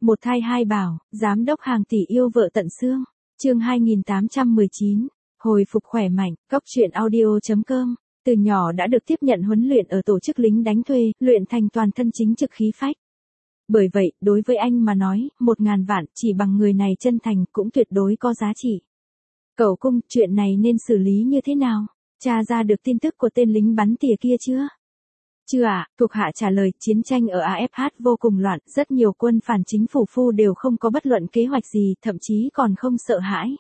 Một thai hai bảo, giám đốc hàng tỷ yêu vợ tận xương. Chương 2819, hồi phục khỏe mạnh, Cóc truyện audio.com. Từ nhỏ đã được tiếp nhận huấn luyện ở tổ chức lính đánh thuê, luyện thành toàn thân chính trực khí phách. Bởi vậy, đối với anh mà nói, 1.000 vạn chỉ bằng người này chân thành cũng tuyệt đối có giá trị. Cậu Cung, chuyện này nên xử lý như thế nào? Tra ra được tin tức của tên lính bắn tỉa kia chưa? Chưa ạ, thuộc hạ trả lời, chiến tranh ở AFH vô cùng loạn, rất nhiều quân phản chính phủ phu đều không có bất luận kế hoạch gì, thậm chí còn không sợ hãi.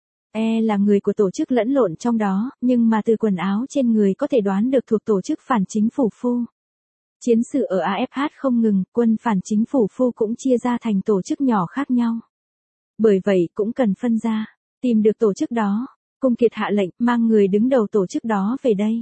Là người của tổ chức lẫn lộn trong đó, nhưng mà từ quần áo trên người có thể đoán được thuộc tổ chức phản chính phủ phu. Chiến sự ở AFH không ngừng, quân phản chính phủ phu cũng chia ra thành tổ chức nhỏ khác nhau. Bởi vậy cũng cần phân ra, tìm được tổ chức đó. Cung Kiệt hạ lệnh, mang người đứng đầu tổ chức đó về đây.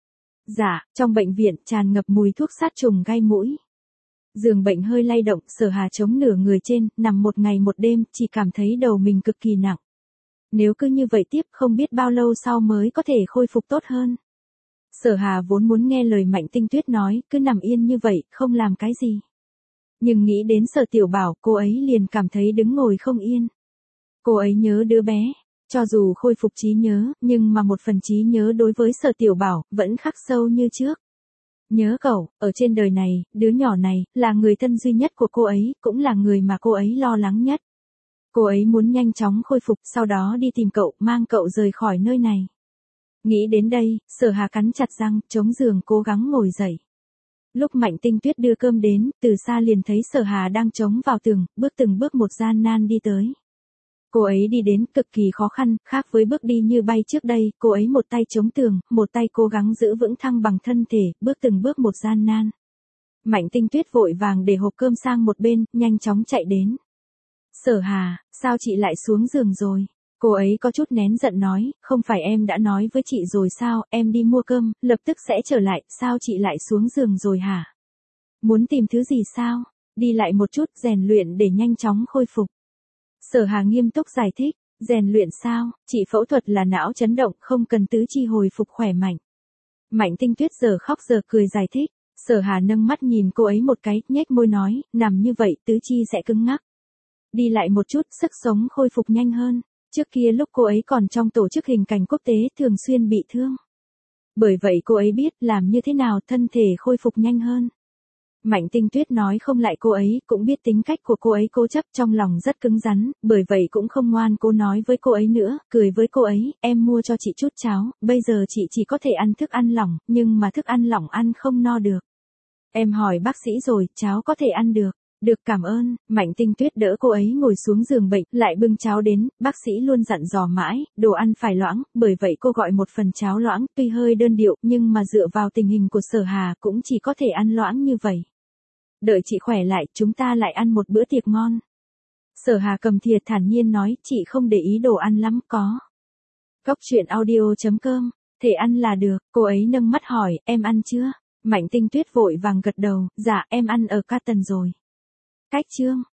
Dạ, trong bệnh viện tràn ngập mùi thuốc sát trùng gai mũi. Giường bệnh hơi lay động, Sở Hà chống nửa người trên, nằm một ngày một đêm, chỉ cảm thấy đầu mình cực kỳ nặng. Nếu cứ như vậy tiếp không biết bao lâu sau mới có thể khôi phục tốt hơn. Sở Hà vốn muốn nghe lời Mạnh Tinh Tuyết nói, cứ nằm yên như vậy, không làm cái gì. Nhưng nghĩ đến Sở Tiểu Bảo, cô ấy liền cảm thấy đứng ngồi không yên. Cô ấy nhớ đứa bé. Cho dù khôi phục trí nhớ, nhưng mà một phần trí nhớ đối với Sở Tiểu Bảo, vẫn khắc sâu như trước. Nhớ cậu, ở trên đời này, đứa nhỏ này, là người thân duy nhất của cô ấy, cũng là người mà cô ấy lo lắng nhất. Cô ấy muốn nhanh chóng khôi phục, sau đó đi tìm cậu, mang cậu rời khỏi nơi này. Nghĩ đến đây, Sở Hà cắn chặt răng, chống giường cố gắng ngồi dậy. Lúc Mạnh Tinh Tuyết đưa cơm đến, từ xa liền thấy Sở Hà đang chống vào tường, bước từng bước một gian nan đi tới. Cô ấy đi đến cực kỳ khó khăn, khác với bước đi như bay trước đây, cô ấy một tay chống tường, một tay cố gắng giữ vững thăng bằng thân thể, bước từng bước một gian nan. Mạnh Tinh Tuyết vội vàng để hộp cơm sang một bên, nhanh chóng chạy đến. Sở Hà, sao chị lại xuống giường rồi? Cô ấy có chút nén giận nói, không phải em đã nói với chị rồi sao, em đi mua cơm, lập tức sẽ trở lại, sao chị lại xuống giường rồi hả? Muốn tìm thứ gì sao? Đi lại một chút, rèn luyện để nhanh chóng khôi phục. Sở Hà nghiêm túc giải thích, rèn luyện sao, chị phẫu thuật là não chấn động, không cần tứ chi hồi phục khỏe mạnh. Mạnh Tinh Tuyết giờ khóc giờ cười giải thích, Sở Hà nâng mắt nhìn cô ấy một cái, nhếch môi nói, nằm như vậy tứ chi sẽ cứng ngắc. Đi lại một chút, sức sống khôi phục nhanh hơn, trước kia lúc cô ấy còn trong tổ chức hình cảnh quốc tế thường xuyên bị thương. Bởi vậy cô ấy biết làm như thế nào thân thể khôi phục nhanh hơn. Mạnh Tinh Tuyết nói không lại cô ấy, cũng biết tính cách của cô ấy cố chấp trong lòng rất cứng rắn, bởi vậy cũng không ngoan cố nói với cô ấy nữa, cười với cô ấy, em mua cho chị chút cháo, bây giờ chị chỉ có thể ăn thức ăn lỏng, nhưng mà thức ăn lỏng ăn không no được. Em hỏi bác sĩ rồi, cháo có thể ăn được. Được cảm ơn, Mạnh Tinh Tuyết đỡ cô ấy ngồi xuống giường bệnh, lại bưng cháo đến, bác sĩ luôn dặn dò mãi, đồ ăn phải loãng, bởi vậy cô gọi một phần cháo loãng, tuy hơi đơn điệu, nhưng mà dựa vào tình hình của Sở Hà cũng chỉ có thể ăn loãng như vậy. Đợi chị khỏe lại, chúng ta lại ăn một bữa tiệc ngon. Sở Hà cầm thìa thản nhiên nói, chị không để ý đồ ăn lắm, có. Cóc truyện audio.com, thể ăn là được, cô ấy nâng mắt hỏi, em ăn chưa? Mạnh Tinh Tuyết vội vàng gật đầu, dạ em ăn ở Carton rồi. Cách chương